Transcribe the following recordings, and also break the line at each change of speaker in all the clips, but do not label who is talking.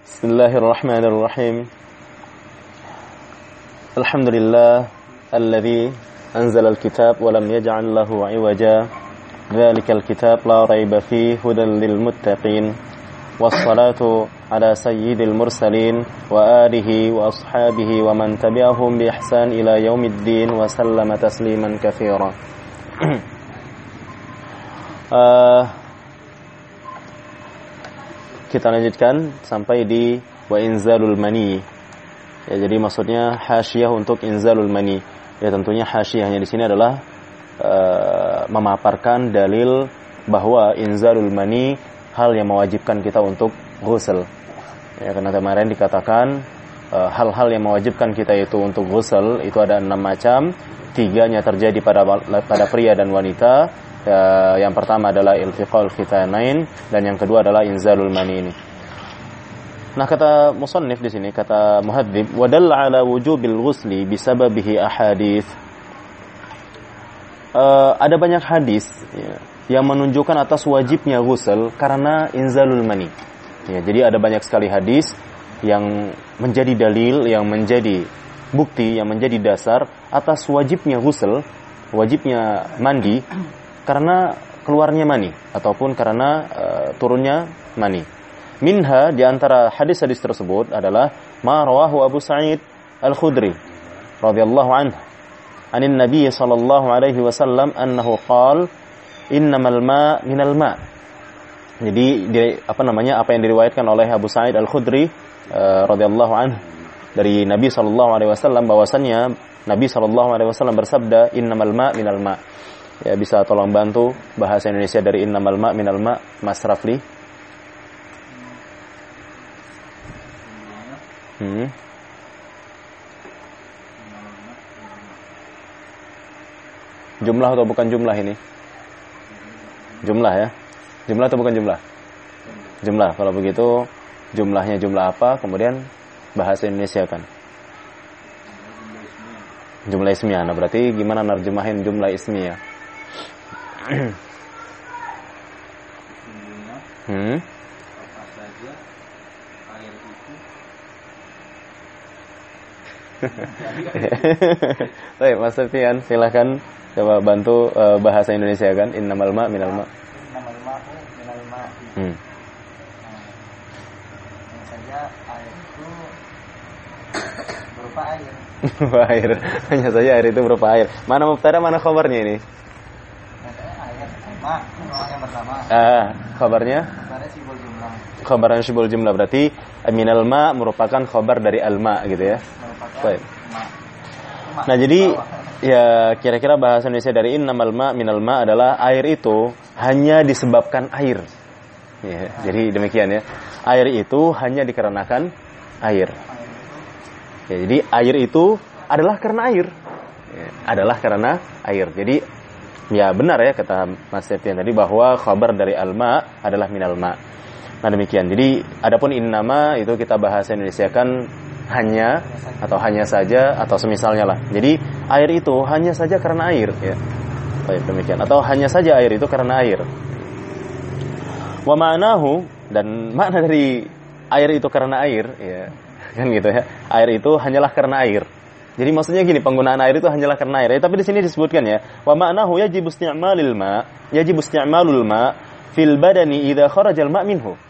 Bismillahirrahmanirrahim. Alhamdulillah alladzi anzala al-kitab wa lam yaj'al lahu 'iwaja. Dzalikal kitab la raiba fihi hudan lil muttaqin. Wassalatu ala sayyidil mursalin wa alihi wa ashabihi wa man tabi'ahum bi ihsan ila yaumiddin wa sallama tasliman katsira. Kita lanjutkan sampai di wa inzalul mani. Ya, jadi maksudnya hasyiah untuk inzalul mani. Ya, tentunya hasyiahnya di sini adalah memaparkan dalil bahwa inzalul mani hal yang mewajibkan kita untuk ghusl. Ya, karena kemarin dikatakan hal-hal yang mewajibkan kita itu untuk ghusl itu ada 6 macam. 3-nya terjadi pada pria dan wanita. Yang pertama adalah iltiqal khitanain dan yang kedua adalah inzalul mani ini. Nah, kata musannif di sini, kata muhadzib, wa dalla ala wujubil ghusli bisababihi ahadits. Ada banyak hadis ya, yang menunjukkan atas wajibnya ghusl karena inzalul mani. Ya, jadi ada banyak sekali hadis yang menjadi dalil, yang menjadi bukti, yang menjadi dasar atas wajibnya ghusl, wajibnya mandi karena keluarnya mani ataupun karena turunnya mani. Minha, di antara hadis-hadis tersebut adalah ma rawahu Abu Sa'id Al-Khudri radhiyallahu anhu anin Nabi sallallahu alaihi wasallam annahu qala innamal ma' minal ma'. Jadi apa yang diriwayatkan oleh Abu Sa'id Al-Khudri radhiyallahu anhu dari Nabi sallallahu alaihi wasallam bahwasannya Nabi sallallahu alaihi wasallam bersabda innamal ma' minal ma'. Ya, bisa tolong bantu bahasa Indonesia dari innamal ma' minal ma', Mas Rafli. Jumlah atau bukan jumlah ini? Jumlah ya? Jumlah atau bukan jumlah? Jumlah. Kalau begitu jumlahnya jumlah apa? Kemudian bahasa Indonesia kan? Jumlah ismiyah. Nah, berarti gimana nerjemahin jumlah ismiyah? Baik, Mas Sofian, silakan coba bantu bahasa Indonesia kan, innamal ma' minal ma'.
Innamal ma'u minal ma'i. Saja air itu berupa air.
Berupa air. Hanya saja air itu berupa air. Mana mubtada, mana khabarnya ini?
Yang pertama.
Khabarnya? Khabarnya syibul jumlah. Berarti minal ma merupakan khabar dari al-ma gitu ya. Baik. Nah, jadi ya kira-kira bahasa Indonesia dari innamal ma minal ma adalah air itu hanya disebabkan air. Ya, jadi demikian ya. Air itu hanya dikarenakan air. Ya, jadi air itu adalah karena air. Ya, adalah karena air. Jadi ya benar ya kata Mas Septian tadi bahwa khabar dari al-ma adalah minal ma. Nah, demikian. Jadi adapun innama itu kita bahasa Indonesia kan hanya atau hanya saja atau semisalnya lah. Jadi air itu hanya saja karena air ya. Baik, demikian. Atau hanya saja air itu karena air. Wa ma'nahu, dan makna dari air itu karena air ya. Kan gitu ya. Air itu hanyalah karena air. Jadi maksudnya gini, penggunaan air itu hanyalah karena air. Tapi di sini disebutkan ya, wa ma'nahu yajibu isti'malul ma' fil badani idza kharajal ma' minhu.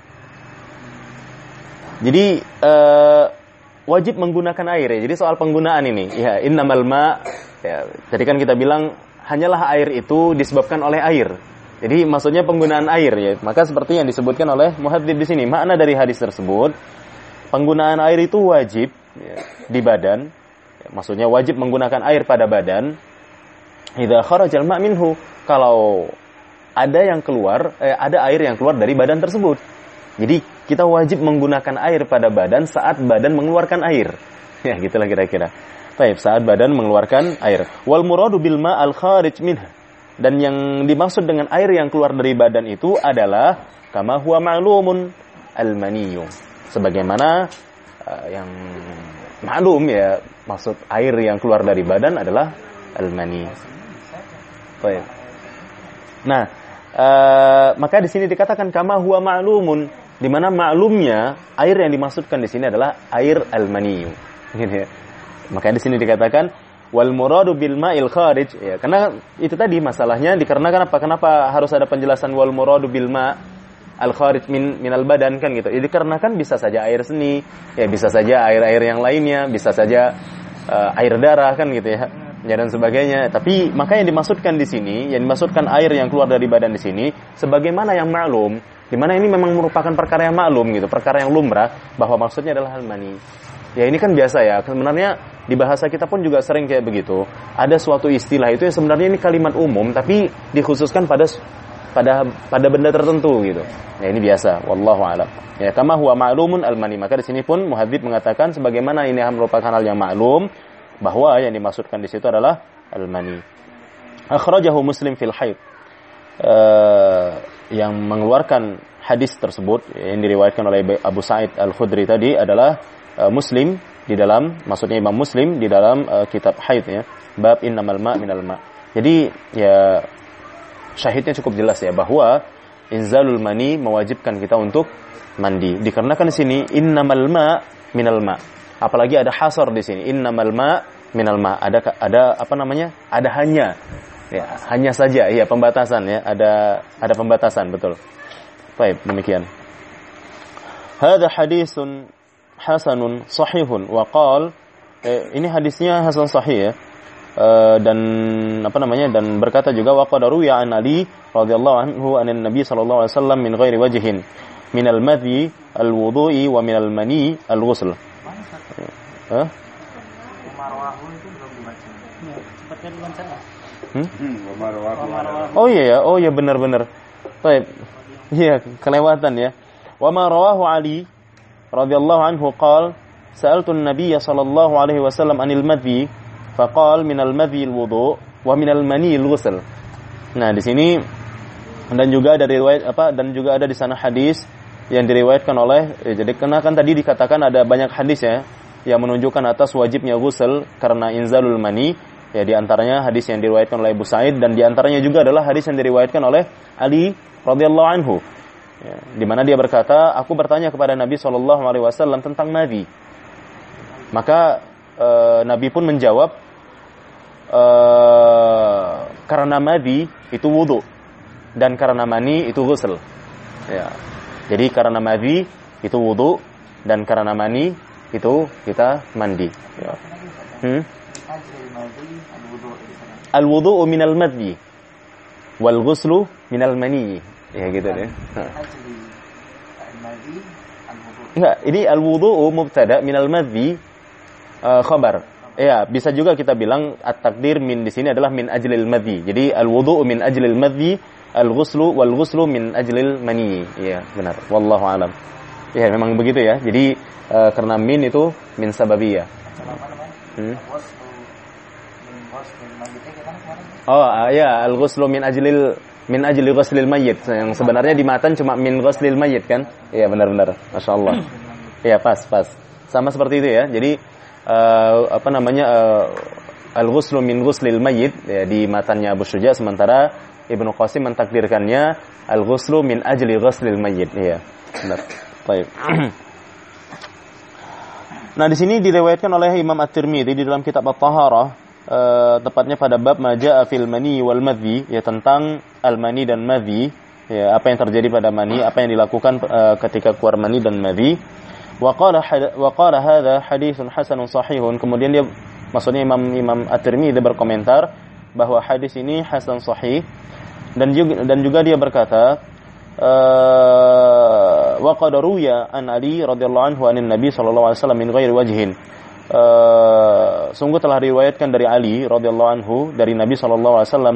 Jadi wajib menggunakan air ya. Jadi soal penggunaan ini, ya innamal ma' ya, tadi kan kita bilang hanyalah air itu disebabkan oleh air. Jadi maksudnya penggunaan air ya. Maka seperti yang disebutkan oleh muhadzib di sini, makna dari hadis tersebut, penggunaan air itu wajib ya, di badan. Maksudnya wajib menggunakan air pada badan idza kharajal ma' minhu, kalau ada air yang keluar dari badan tersebut. Jadi kita wajib menggunakan air pada badan saat badan mengeluarkan air. Ya, gitulah kira-kira. Baik, saat badan mengeluarkan air. Wal muradu bil ma'al kharij minha. Dan yang dimaksud dengan air yang keluar dari badan itu adalah kama huwa ma'lumun al-maniyyu. Sebagaimana yang maklum ya, maksud air yang keluar dari badan adalah al-mani. Baik. Nah, maka di sini dikatakan kama huwa ma'lumun, di mana maklumnya air yang dimaksudkan di sini adalah air al-mani. Gitu ya. Makanya di sini dikatakan wal muradu bil ma'il kharij, ya, karena itu tadi masalahnya dikarenakan apa? Kenapa harus ada penjelasan wal muradu bil ma' al kharij minal badan kan gitu. Itu dikarenakan bisa saja air seni, ya bisa saja air-air yang lainnya, bisa saja air darah kan gitu ya. Ya dan sebagainya. Tapi maka yang dimaksudkan di sini, yang dimaksudkan air yang keluar dari badan di sini sebagaimana yang maklum, di mana ini memang merupakan perkara yang maklum gitu, perkara yang lumrah bahwa maksudnya adalah al-mani. Ya ini kan biasa ya. Sebenarnya di bahasa kita pun juga sering kayak begitu. Ada suatu istilah itu yang sebenarnya ini kalimat umum tapi dikhususkan pada benda tertentu gitu. Ya ini biasa. Wallahu a'lam. Ya kama huwa ma'lumun al-mani. Maka di sini pun muhadzib mengatakan sebagaimana ini merupakan hal yang maklum bahwa yang dimaksudkan di situ adalah al-mani. Akhrajahu Muslim fil haid. Yang mengeluarkan hadis tersebut yang diriwayatkan oleh Abu Sa'id Al-Khudri tadi adalah Muslim di dalam, maksudnya Imam Muslim di dalam kitab haid ya, bab innamal ma' minal ma'. Jadi ya syahidnya cukup jelas ya bahwa inzalul mani mewajibkan kita untuk mandi. Dikarenakan di sini innamal ma' minal ma'. Apalagi ada hasar di sini innamal ma' minal ma'. Ada apa namanya? Ada hanya. Ya, hanya saja ya pembatasan ya, ada pembatasan betul. Baik, demikian. Hadza hadisun hasanun sahihun wa qal, ini hadisnya hasan sahih ya. Dan apa namanya, dan berkata juga wa qadaru ya an Ali radhiyallahu anhu anan nabi sallallahu alaihi wasallam min ghairi wajhin min al-madhi al-wudu'i wa min al-mani al-ghusl. Oh iya benar. Baik. Iya, kelewatan ya. Wa ma rawahu Ali radhiyallahu anhu qala sa'altu an-nabiy sallallahu alaihi wasallam anil madhi faqala min al-madhi al-wudu' wa min al-mani al-ghusl. Nah, di sini dan juga ada riwayat dan juga ada di sana hadis yang diriwayatkan oleh jadi kan tadi dikatakan ada banyak hadis ya yang menunjukkan atas wajibnya ghusl karena inzalul mani. Ya di antaranya hadis yang diriwayatkan oleh Abu Sa'id dan di antaranya juga adalah hadis yang diriwayatkan oleh Ali radhiyallahu anhu. Ya, di mana dia berkata, aku bertanya kepada Nabi SAW tentang madhi. Maka Nabi pun menjawab, karena madhi itu wudu dan karena mani itu ghusl. Ya. Jadi karena madhi itu wudu dan karena mani itu kita mandi. Ya. Al-wudu'u minal madhi wal ghuslu minal mani. Ya gitu deh. Enggak, ini al-wudu'u mubtada, minal madhi khabar. Ya, bisa juga kita bilang at-takdir min di sini adalah min ajlil madhi. Jadi al-wudu'u min ajlil madhi, al-ghuslu wal ghuslu min ajlil mani. Iya, benar. Wallahu alam. Ya, memang begitu ya. Jadi karena min itu min sababiyah. Oh, ya, al-ghuslu min ajli ghuslil mayyit. Yang sebenarnya di matan cuma min ghuslil mayyit kan? Iya, benar-benar. Masyaallah. Iya, pas. Sama seperti itu ya. Jadi al-ghuslu min ghuslil mayyit ya, di matannya Abu Syuja, sementara Ibnu Qasim mentakdirkannya al-ghuslu min ajli ghuslil mayyit. Iya, benar. Baik. Nah, di sini diriwayatkan oleh Imam At-Tirmidzi di dalam kitab At-Taharah, tepatnya pada bab maja'a fil mani wal madhi, ya tentang al-mani dan madhi, ya apa yang terjadi pada mani, apa yang dilakukan ketika keluar mani dan madhi. Wa qala hadza haditsun hasanun sahihun. Kemudian dia, maksudnya Imam At-Tirmidzi berkomentar bahwa hadis ini hasan sahih, dan juga dia berkata wa qad ruya an Ali radhiyallahu anhu anin nabi sallallahu alaihi wasallam min ghairi wajhin. Sungguh telah diriwayatkan dari Ali radhiyallahu anhu dari Nabi sallallahu alaihi wasallam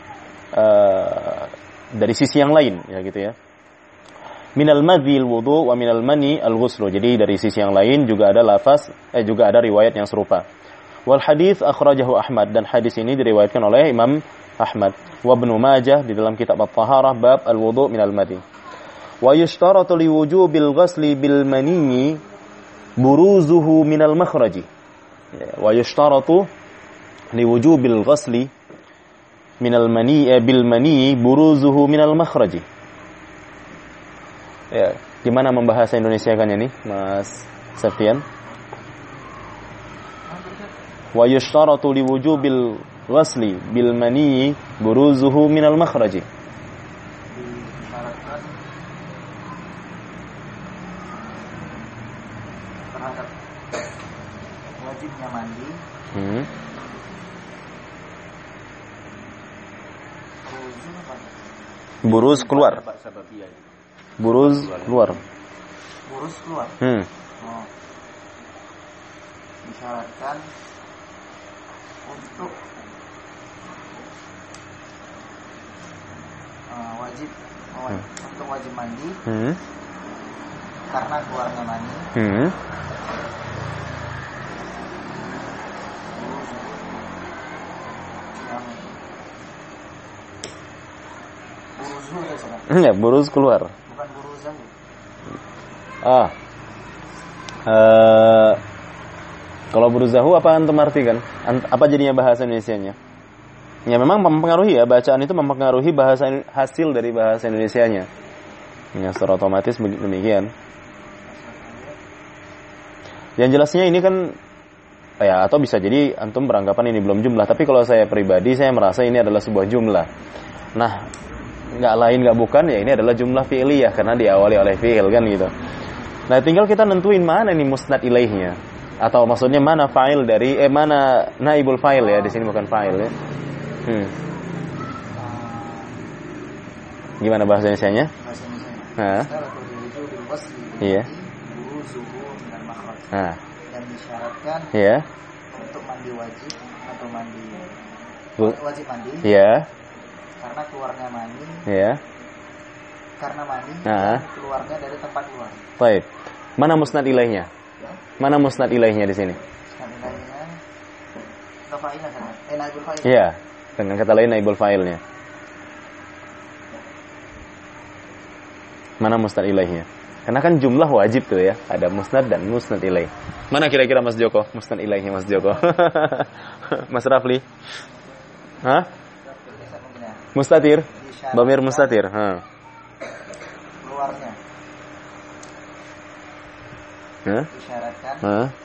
dari sisi yang lain ya gitu ya. Minal madhi al-wudu wa minal mani al-ghuslu. Jadi dari sisi yang lain juga ada lafaz juga ada riwayat yang serupa. Wal hadits akhrajahu Ahmad, dan hadis ini diriwayatkan oleh Imam Ahmad wa Ibnu Majah di dalam kitab At-Taharah bab al-wudu minal madhi. Wa yushtaratu li wujubil ghusli bil mani buruzuhu minal makhraji. Wa yushtaratu li wujubil ghusli minal mani bil mani buruzuhu minal makhraji. Ya, Gimana membahasa Indonesiakannya nih, Mas Septian? Wa yushtaratu liwujubil ghusli bil mani buruzuhu minal makhraji.
Disyaratkan terhadap wajibnya mandi
buruz keluar. Buruz keluar.
Buruz keluar. Oh. Disyaratkan untuk untuk wajib mandi karena keluarnya mani
ya, buruz keluar.
Bukan buruzan.
Kalau buruzahu apa antum artikan? Apa jadinya bahasa Indonesianya? Ya memang mempengaruhi ya, bacaan itu mempengaruhi bahasa hasil dari bahasa Indonesianya. Ya secara otomatis demikian. Yang jelasnya ini kan ya, atau bisa jadi antum beranggapan ini belum jumlah, tapi kalau saya pribadi saya merasa ini adalah sebuah jumlah. Nah, nggak lain nggak bukan ya ini adalah jumlah fi'liyah karena diawali oleh fi'il kan gitu. Nah, tinggal kita nentuin mana nih musnad ilaihnya, atau maksudnya mana fa'il dari mana naibul fa'il ya, di sini bukan fa'il ya. Gimana bahasa Indonesianya? Iya.
Dan disyaratkan untuk mandi wajib atau mandi wajib mandi.
Iya.
Karena keluarnya mani.
Iya.
Karena mani dan keluarnya dari tempat keluar.
Baik. Mana musnad ilaihnya? Mana musnad ilaihnya di sini?
Musnad ilaihnya fa'ilnya kan? Naibul fa'il.
Iya. Dengan kata lain naibul fa'ilnya. Mana musnad ilaihnya? Karena kan jumlah wajib tuh ya, ada musnad dan musnad ilaih. Mana kira-kira Mas Joko? Musnad ilaihnya Mas Joko. Mas Rafli? Hah? Mustatir? Dhamir mustatir.
Keluarnya. Disyaratkan.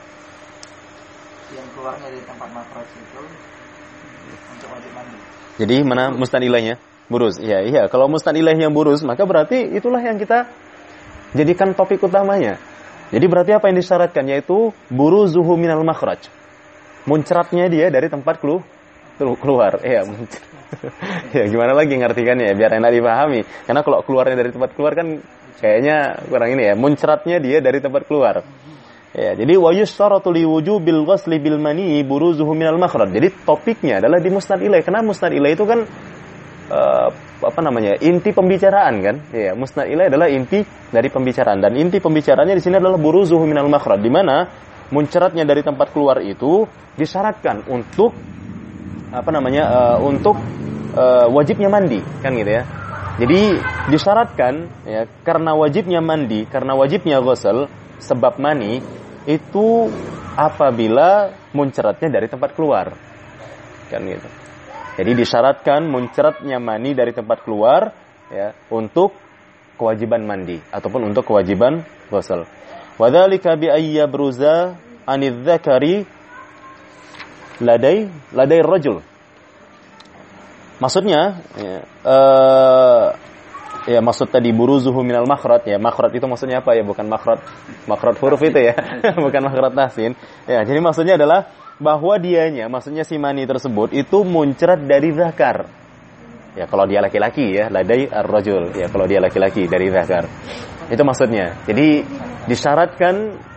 Yang keluarnya dari tempat makhraj itu untuk wajib mandi.
Jadi mana musnad ilaihnya? Buruz. Iya. Kalau musnad ilaihnya buruz, maka berarti itulah yang kita jadikan topik utamanya. Jadi berarti apa yang disyaratkan, yaitu buruzuhu minal makhraj. Muncratnya dia dari tempat keluar. Iya, ya gimana lagi ngartikannya ya, biar enak dipahami. Karena kalau keluarnya dari tempat keluar kan kayaknya kurang ini ya. Muncratnya dia dari tempat keluar. Ya, jadi wa yushtaratu li wujubil ghusli bil mani buruzuhu minal makhraj. Jadi topiknya adalah di musnad ilaih. Karena musnad ilaih itu kan inti pembicaraan kan? Ya, musnad ilaih adalah inti dari pembicaraan, dan inti pembicaraannya di sini adalah buruzuhu minal makhraj, di mana muncratnya dari tempat keluar itu disyaratkan untuk wajibnya mandi kan gitu ya. Jadi disyaratkan ya, karena wajibnya mandi, karena wajibnya ghusl, sebab mani itu apabila muncratnya dari tempat keluar kan gitu. Jadi disyaratkan muncratnya mani dari tempat keluar ya, untuk kewajiban mandi ataupun untuk kewajiban ghusl. Wa dzalika bi ayya bruza anidz dzakari ladai rajul. Maksudnya maksud tadi buruzuhu minal makhraj ya. Makhraj itu maksudnya apa ya? Bukan makhraj huruf itu ya. Bukan makhraj tahsin. Ya, jadi maksudnya adalah bahwa maksudnya si mani tersebut itu muncrat dari zakar. Ya, kalau dia laki-laki ya, ladai ar-rajul. Ya, kalau dia laki-laki dari zakar. Itu maksudnya. Jadi disyaratkan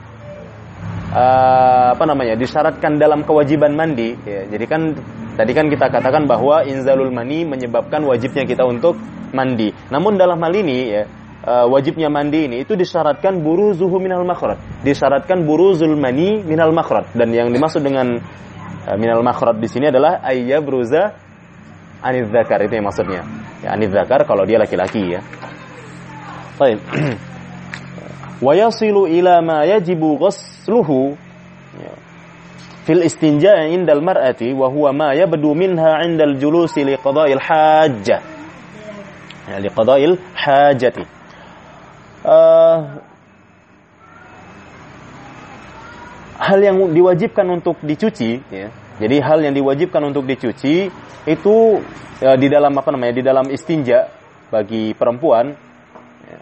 disyaratkan dalam kewajiban mandi ya. Jadi kan tadi kan kita katakan bahwa inzalul mani menyebabkan wajibnya kita untuk mandi. Namun dalam hal ini ya, wajibnya mandi ini itu disyaratkan buruzuhu minal makhraj. Disyaratkan buruzul mani minal makhraj, dan yang dimaksud dengan minal makhraj di sini adalah ayya bruza anidz zakar, itu yang maksudnya. Ya, anidz zakar kalau dia laki-laki ya. Baik. Wa yasilu ila ma yajibu ghusluhu fil istinja' indal mar'ati wa huwa ma yabdu minha 'indal julusi liqada'il hajjah. Ya, liqada'il hajati. hal yang diwajibkan untuk dicuci, ya. Jadi hal yang diwajibkan untuk dicuci itu di dalam di dalam istinja bagi perempuan, ya.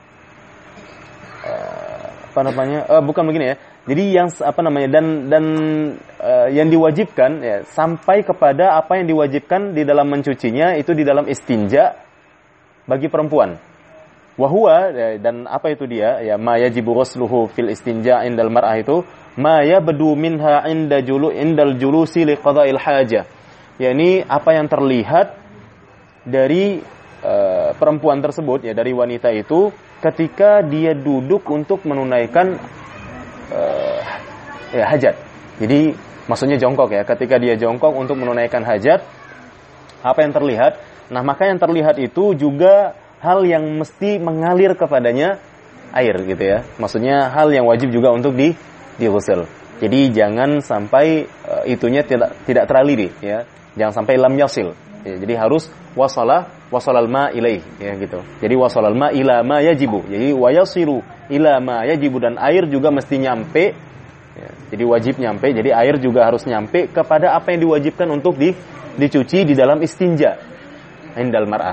Bukan begini ya. Jadi yang dan yang diwajibkan, ya, sampai kepada apa yang diwajibkan di dalam mencucinya itu di dalam istinja bagi perempuan. Wahua, dan apa itu dia? Ya, ma yajibu ghusluhu fil istinja indal mar'ah itu ma yabdu minha indal julusi liqada'il hajah. yakni apa yang terlihat dari perempuan tersebut, ya, dari wanita itu ketika dia duduk untuk menunaikan hajat. Jadi maksudnya jongkok, ya, ketika dia jongkok untuk menunaikan hajat, apa yang terlihat? Nah, maka yang terlihat itu juga hal yang mesti mengalir kepadanya air, gitu ya. Maksudnya hal yang wajib juga untuk dighusl. Jadi jangan sampai itunya tidak teraliri, ya. Jangan sampai lam yasil. Ya, jadi harus wasalal ma ilaih, ya, gitu. Jadi wasalal ma ila ma yajibu. Jadi wayasilu ila ma yajibu, dan air juga mesti nyampe. Ya, jadi wajib nyampe. Jadi air juga harus nyampe kepada apa yang diwajibkan untuk dicuci di dalam istinja indal mar'ah.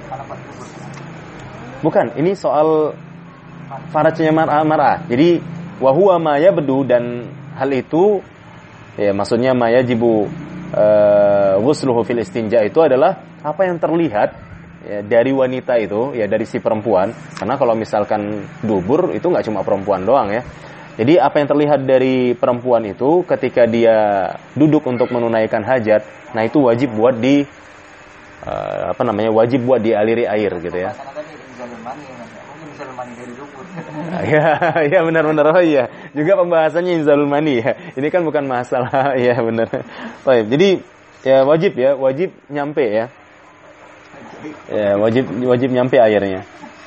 Bukan, ini soal farajnya mar'ah. Jadi wahuwa ma yabdu, dan hal itu, ya, maksudnya ma yajibu ghusluhu fil istinja itu adalah apa yang terlihat, ya, dari wanita itu, ya, dari si perempuan. Karena kalau misalkan dubur itu nggak cuma perempuan doang, ya. Jadi apa yang terlihat dari perempuan itu ketika dia duduk untuk menunaikan hajat, nah itu wajib buat wajib buat dialiri air, gitu ya. Ya benar-benar. Oh iya, juga pembahasannya inzalul mani, ya. Ini kan bukan masalah, ya, benar. Baik, jadi ya wajib nyampe, ya. Ya, wajib nyampe airnya.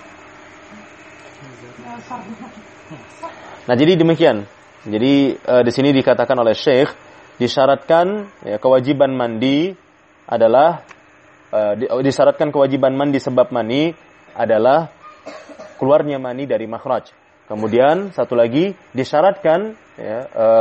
Nah, jadi demikian. Jadi di sini dikatakan oleh Syekh, disyaratkan, ya, kewajiban mandi adalah disyaratkan kewajiban mandi sebab mani adalah keluarnya mani dari makhraj. Kemudian satu lagi disyaratkan, ya,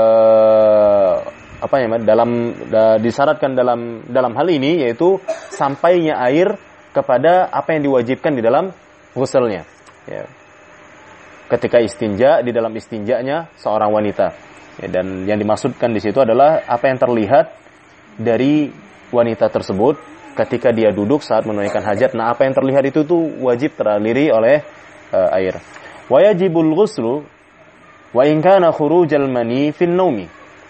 disyaratkan dalam hal ini yaitu sampainya air kepada apa yang diwajibkan di dalam ghuslnya, ya. Ketika istinja, di dalam istinjanya seorang wanita, ya, dan yang dimaksudkan di situ adalah apa yang terlihat dari wanita tersebut ketika dia duduk saat menunaikan hajat. Nah, apa yang terlihat itu tuh wajib teraliri oleh air. Wa yajibul ghuslu wa in kana khurujal mani fin naumi.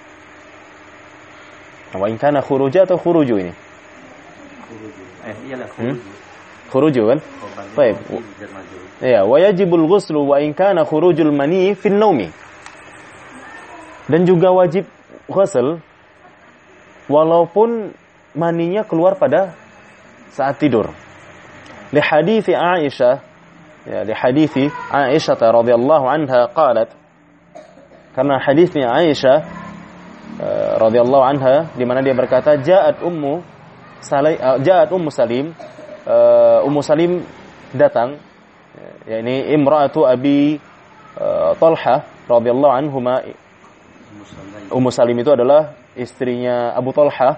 Wa in kana khuruja atau khuruju ini?
Iyalah
khuruju kan? Baik. Ya, wa yajibul ghuslu wa in kana khurujul mani fin naumi. Dan juga wajib ghusl walaupun maninya keluar pada saat tidur. Li hadithi Aisyah, ya, li hadithi Aisyah radhiyallahu anha qalat, karena hadisnya Aisyah radhiyallahu anha di mana dia berkata ja'at ummu Salim, Ummu Salim datang, ya, ini imra'atu Abi Talha radhiyallahu anhuma. Ummu Salim itu adalah istrinya Abu Talha.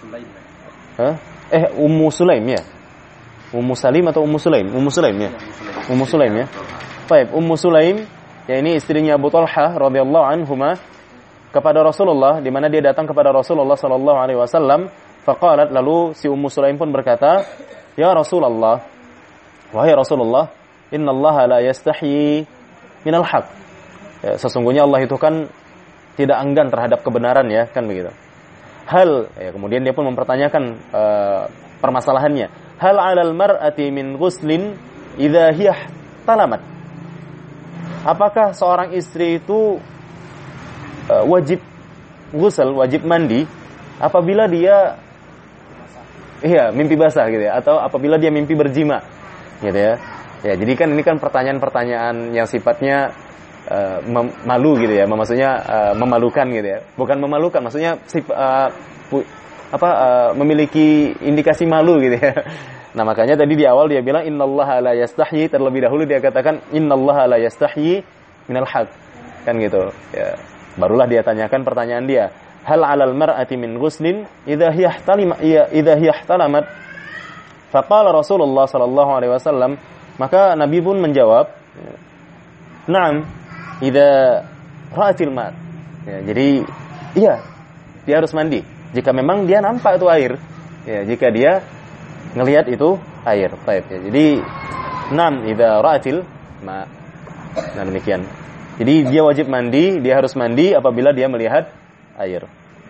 Ummu Sulaim, ya. Ummu Salim atau Ummu Sulaim? Ummu Sulaim, ya. Ummu Sulaim, ya. Baik, Ummu Sulaim, ya, ini istrinya Abu Talha radhiyallahu anhuma, kepada Rasulullah, di mana dia datang kepada Rasulullah sallallahu alaihi wasallam. Faqalat, lalu si Ummu Sulaim pun berkata, "Ya Rasulullah, wahai Rasulullah, innallaha la yastahyi minal haq." Ya, sesungguhnya Allah itu kan tidak enggan terhadap kebenaran, ya, kan begitu. Kemudian dia pun mempertanyakan permasalahannya. Hal 'alal mar'ati min ghuslin idza hiya talamat. Apakah seorang istri itu wajib ghusl, wajib mandi apabila dia mimpi basah, gitu ya, atau apabila dia mimpi berjima, gitu ya. Ya, jadi kan ini kan pertanyaan-pertanyaan yang sifatnya malu, gitu ya, maksudnya memalukan, gitu ya. Bukan memalukan, maksudnya memiliki indikasi malu, gitu ya. Nah, makanya tadi di awal dia bilang innallaha la yastahyi, terlebih dahulu dia katakan innallaha la yastahyi minal haq. Kan gitu. Ya. Barulah dia tanyakan pertanyaan dia, hal 'alal mar'ati min ghuslin idza hiya ihtalamat? Faqala Rasulullah sallallahu alaihi wasallam, maka Nabi pun menjawab, "Na'am, idza ra'atil ma'." Ya, jadi iya, dia harus mandi jika memang dia nampak itu air. Ya, jika dia ngelihat itu air. Baik, ya. Jadi na'am idza ra'atil ma'. Nah, demikian. Jadi dia wajib mandi, dia harus mandi apabila dia melihat air.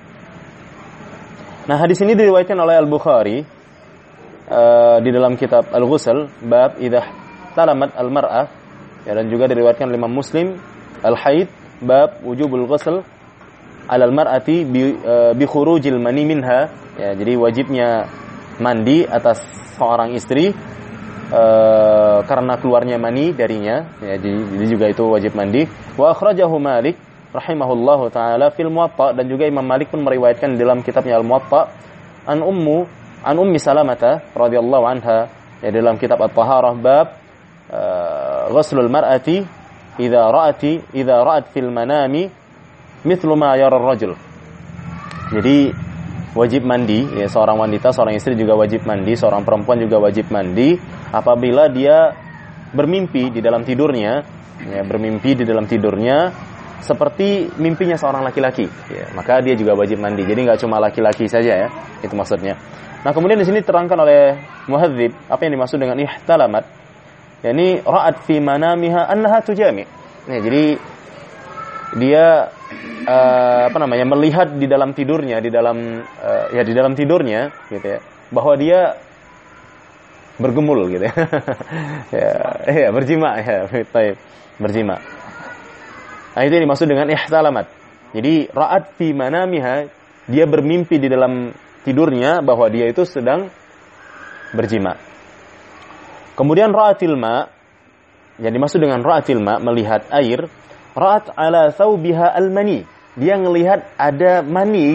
Nah, hadis ini diriwayatkan oleh Al-Bukhari di dalam kitab Al-Ghusl bab idza talamat al-mar'ah, ya, dan juga diriwayatkan oleh Imam Muslim Al-Haid bab wujubul ghusl 'alal mar'ati bi khurujil mani minha, ya, jadi wajibnya mandi atas seorang istri karena keluarnya mani darinya, ya, jadi juga itu wajib mandi. Wa akhrajahu Malik rahimahullahu taala fil Muwatta, dan juga Imam Malik pun meriwayatkan dalam kitabnya Al-Muwatta an Ummi Salamah radhiyallahu anha, ya, dalam kitab At-Taharah bab ghuslul mar'ati idza ra'at fil manami mithlu ma yara ar-rajul. Jadi wajib mandi, ya, seorang wanita, seorang istri juga wajib mandi, seorang perempuan juga wajib mandi apabila dia bermimpi di dalam tidurnya, ya, bermimpi di dalam tidurnya seperti mimpinya seorang laki-laki, ya, maka dia juga wajib mandi. Jadi nggak cuma laki-laki saja, ya, itu maksudnya. Nah, kemudian di sini terangkan oleh muhadzib apa yang dimaksud dengan ihtalamat. Yani ra'at fi manamiha annaha tujami. Nah, jadi dia melihat di dalam tidurnya, di dalam tidurnya gitu, ya, bahwa dia bergemul gitu, ya. Ya, berjima, ya, baik, berjima. Nah, itu yang dimaksud dengan ihtalamat. Jadi ra'at fi manamiha, dia bermimpi di dalam tidurnya bahwa dia itu sedang berjima. Kemudian ra'atil ma, yang dimaksud dengan ra'atil ma, melihat air. Ra'at ala thawbiha al-mani, dia ngelihat ada mani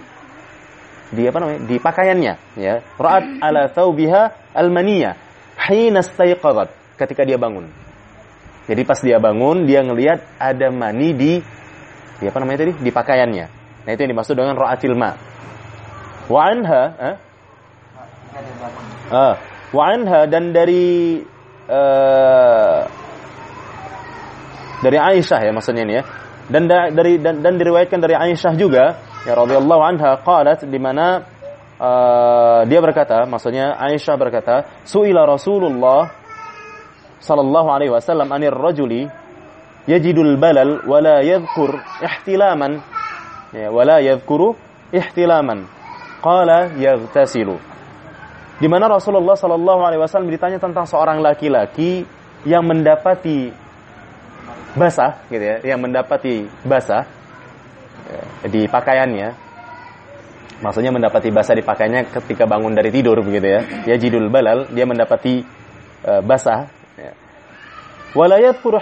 di pakaiannya, ya. Ra'at ala thawbiha al-maniyah hina istayqadhat, ketika dia bangun. Jadi pas dia bangun, dia ngelihat ada mani di pakaiannya. Nah, itu yang dimaksud dengan ra'atil ma. Wa anha, dan dari Aisyah, ya, maksudnya ini, ya. Dan diriwayatkan dari Aisyah juga, ya, radhiyallahu anha, qalat, di mana dia berkata, maksudnya Aisyah berkata, su'ila Rasulullah sallallahu alaihi wasallam anir rajuli yajidul balal wala yadhkur ihtilaman, ya, wala yadhkuru ihtilaman, qala yaghtasilu. Di mana Rasulullah sallallahu alaihi wasallam ditanya tentang seorang laki-laki yang mendapati basah, gitu, ya, yang mendapati basah, ya, di pakaiannya. Maksudnya mendapati basah di pakaiannya ketika bangun dari tidur, begitu, ya. Yajidul balal, dia mendapati basah, ya. Wala yadhkuru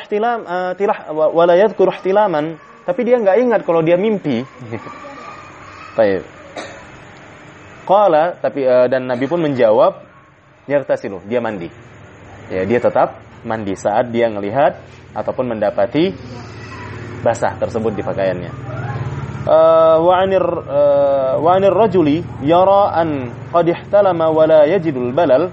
ihtilaman, tapi dia enggak ingat kalau dia mimpi. Baik. Qala, dan Nabi pun menjawab, yaghtasilu, dia mandi. Ya, dia tetap mandi saat dia ngelihat ataupun mendapati basah tersebut di pakaiannya. Wa 'anir rajuli yara an qad ihtalama wa la yajidul balal,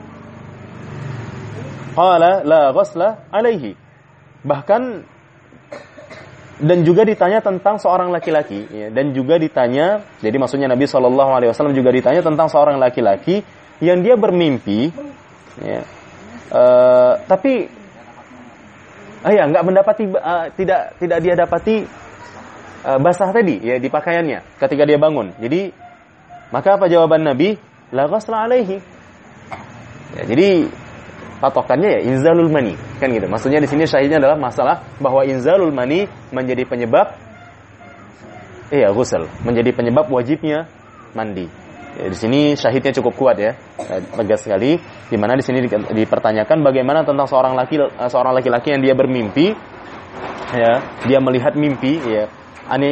qala la ghusla alaihi. Bahkan dan juga ditanya tentang seorang laki-laki, ya, dan juga ditanya, jadi maksudnya Nabi SAW juga ditanya tentang seorang laki-laki yang dia bermimpi, ya, tapi nggak mendapati, tidak dia dapati basah tadi, ya, di pakaiannya ketika dia bangun. Jadi maka apa jawaban Nabi? La ghusla alaihi. Ya, jadi patokannya, ya, inzalul mani, kan gitu. Maksudnya di sini syahidnya adalah masalah bahwa inzalul mani menjadi penyebab ghusl, menjadi penyebab wajibnya mandi. Ya, di sini syahidnya cukup kuat, ya, tegas sekali. Di mana di sini dipertanyakan bagaimana tentang seorang laki-laki yang dia bermimpi, ya, dia melihat mimpi, ya,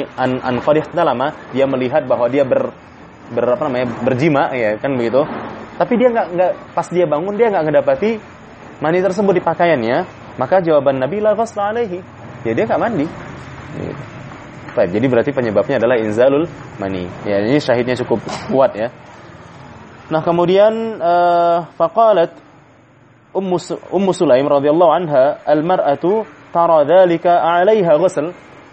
qad ihtalama, dia melihat bahwa dia berjima, ya, kan begitu. Tapi dia nggak pas dia bangun dia nggak ngedapati mani tersebut di pakaiannya, maka jawaban Nabi la ghusla alaihi. Ya dia nggak mandi. Gitu. Baik, jadi berarti penyebabnya adalah inzalul mani. Ya, ini syahidnya cukup kuat ya. Nah, kemudian faqalat Ummu Sulaim radhiyallahu anha, al-mar'atu tara dzalika 'alaiha ghusl.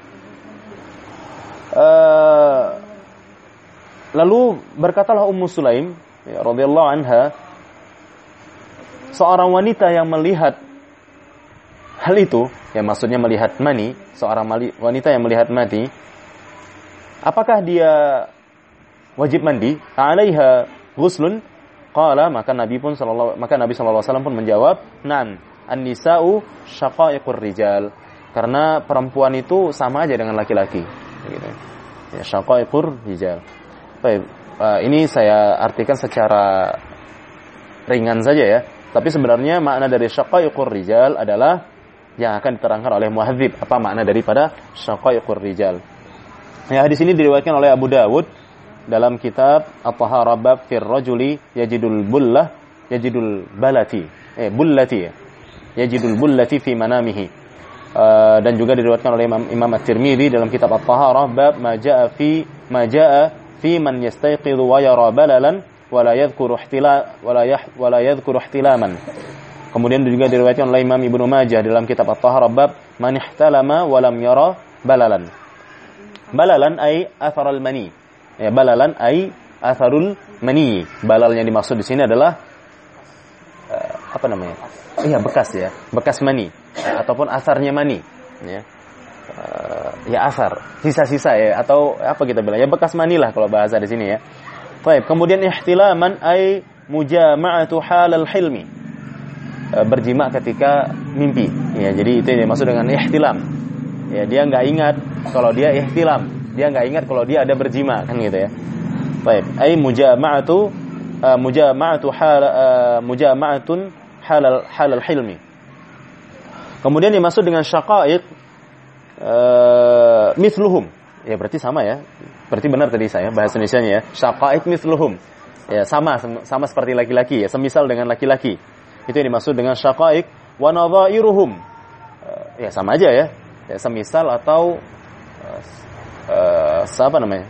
Lalu berkatalah Ummu Sulaim ya, radhiyallahu anha, seorang wanita yang melihat hal itu, ya maksudnya melihat mani, seorang wanita yang melihat mani, apakah dia wajib mandi? 'Alaiha ghuslun? Qala, maka Nabi sallallahu alaihi wasallam pun menjawab, "Na'am, an-nisa'u syaqa'iqur rijal." Karena perempuan itu sama aja dengan laki-laki, gitu. Ya, syaqa'iqur rijal. Baik, ini saya artikan secara ringan saja ya. Tapi sebenarnya makna dari syaqa'iqur rijal adalah yang akan diterangkan oleh muhadzib. Apa makna daripada syaqa'iqur rijal? Ya, hadis ini diriwayatkan oleh Abu Dawud dalam kitab At-Taharah bab fir rajuli yajidul bullati yajidul bullati fi manamihi, dan juga diriwayatkan oleh Imam At-Tirmidzi dalam kitab At-Taharah bab ma jaa fi man yastayqidu wa yara balalan wa la yadhkuru ihtilaman. Kemudian juga diriwayatkan oleh Imam Ibnu Majah dalam kitab At-Taharah bab man ihtalama wa lam yara balalan. Balalan ay atharal mani. Ya, balalan ai atharul mani. Balal yang dimaksud di sini adalah apa namanya? Iya, bekas ya, bekas mani ataupun asarnya mani. Ya, ya asar, sisa-sisa ya, atau apa kita bilang? Ya bekas mani lah kalau bahasa di sini ya. Baik, kemudian ihtilaman ai mujama'atu halal hilmi. Berjima ketika mimpi. Ya, jadi itu yang dimaksud dengan ihtilam. Ya, dia nggak ingat kalau dia ihtilam. Dia nggak ingat kalau dia ada berjima, kan gitu ya. Baik, ai mujama'atun halal hilmi. Kemudian dimaksud dengan syaqa'iq mithluhum. Ya berarti sama ya. Berarti benar tadi saya bahasa Indonesianya ya. Syaqa'iq mithluhum. Ya sama seperti laki-laki ya, semisal dengan laki-laki. Itu yang dimaksud dengan syaqa'iq wa nadha'iruhum. Ya sama aja ya. Ya semisal atau apa namanya?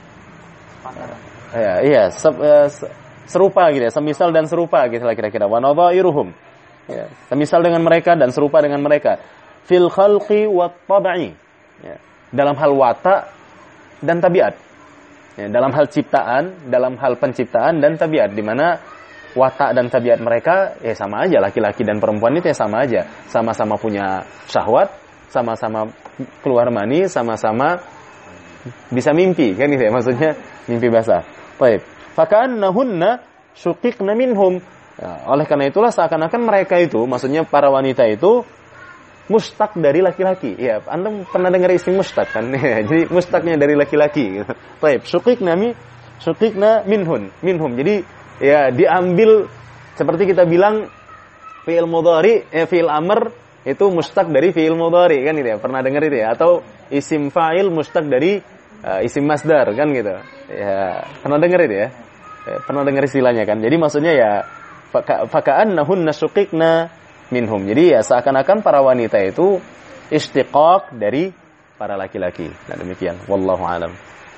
Serupa gitu ya, semisal dan serupa gitu lah kira-kira. Wa nadha'iruhum. Ya, semisal dengan mereka dan serupa dengan mereka. Fil khalqi wat tab'i. Ya, dalam hal watak dan tabiat. Ya, dalam hal ciptaan, dalam hal penciptaan dan tabiat, di mana watak dan tabiat mereka ya sama aja, laki-laki dan perempuan itu ya sama aja. Sama-sama punya syahwat, sama-sama keluar mani, sama-sama bisa mimpi, kan gitu ya, maksudnya mimpi basah. Baik. Faka'annahunna syuqiqna minhum. Ya, oleh karena itulah seakan-akan mereka itu, maksudnya para wanita itu mustaq dari laki-laki. Ya, Anda pernah dengar istilah mustaq kan? Jadi mustaqnya dari laki-laki gitu. Baik, syuqiqna minhum. Jadi ya diambil seperti kita bilang fi'il mudhari, fi'il amr itu mustaq dari fi'il mudhari, kan gitu ya. Pernah dengar itu ya? Atau isim fa'il mustaq dari isim masdar, kan gitu. Ya, pernah dengar itu ya? Pernah dengar istilahnya kan? Jadi maksudnya ya faka'annahunna syuqiqna minhum. Jadi ya seakan-akan para wanita itu istiqaq dari para laki-laki. Nah, demikian. Wallahu alam.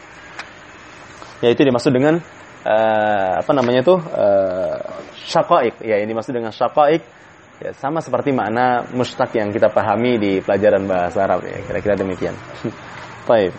Ya itu dimaksud dengan syaqa'iq. Ya, ini dimaksud dengan syaqa'iq. Ya, sama seperti makna mustaq yang kita pahami di pelajaran bahasa Arab ya, kira-kira demikian. Baik.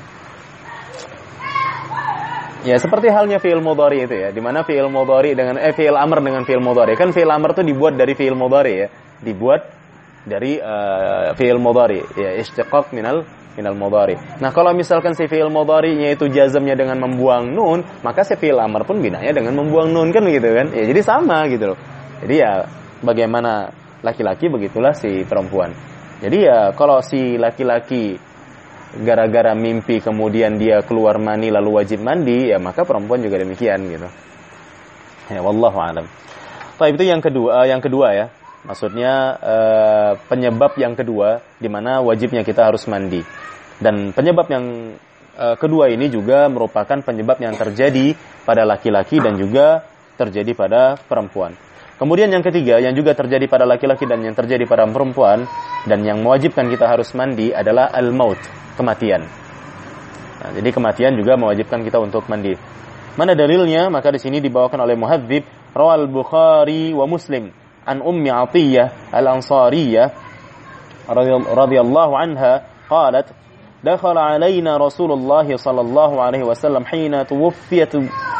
Ya, seperti halnya fi'il mudhari itu ya, di mana fi'il mudhari dengan fi'il amr dengan fi'il mudhari. Kan fi'il amr itu dibuat dari fi'il mudhari ya. Dibuat dari fi'il mudhari, ya istiqaq minal mudhari. Nah, kalau misalkan si fi'il mudhari'nya itu jazmnya dengan membuang nun, maka si fi'il amr pun binanya dengan membuang nun, kan gitu kan. Ya, jadi sama gitu loh. Jadi ya bagaimana laki-laki begitulah si perempuan. Jadi ya kalau si laki-laki gara-gara mimpi kemudian dia keluar mani lalu wajib mandi, ya maka perempuan juga demikian gitu. Ya wallahu alam. Baik, itu yang kedua ya. Maksudnya penyebab yang kedua di mana wajibnya kita harus mandi. Dan penyebab yang kedua ini juga merupakan penyebab yang terjadi pada laki-laki dan juga terjadi pada perempuan. Kemudian yang ketiga, yang juga terjadi pada laki-laki dan yang terjadi pada perempuan, dan yang mewajibkan kita harus mandi adalah al-maut, kematian. Nah, jadi kematian juga mewajibkan kita untuk mandi. Mana dalilnya? Maka di sini dibawakan oleh Muhadzib, rawal Bukhari wa Muslim an Ummi Atiyah al-Ansariyah radhiyallahu anha qalat dakhala alaina Rasulullah sallallahu alaihi wasallam hina tuwfiyat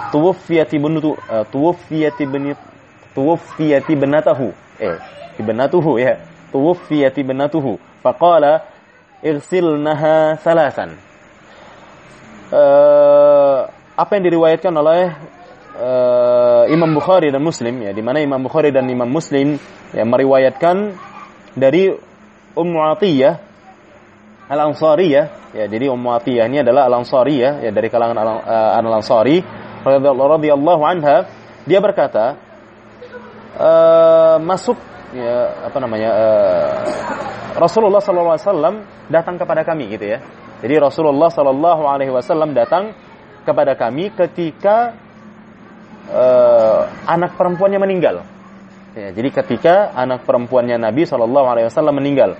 ibnatuhu faqala igsilnaha thalathan. Apa yang diriwayatkan oleh Imam Bukhari dan Muslim, ya, di mana Imam Bukhari dan Imam Muslim ya meriwayatkan dari Ummu Atiyah Al-Ansariyah, ya, jadi Ummu Atiyah ini adalah Al-Ansariyah, ya, dari kalangan Al-Ansari radhiyallahu anha. Dia berkata, masuk, ya, Rasulullah sallallahu alaihi wasallam datang kepada kami, gitu ya. Jadi Rasulullah sallallahu alaihi wasallam datang kepada kami ketika anak perempuannya meninggal. Ya, jadi ketika anak perempuannya Nabi sallallahu alaihi wasallam meninggal,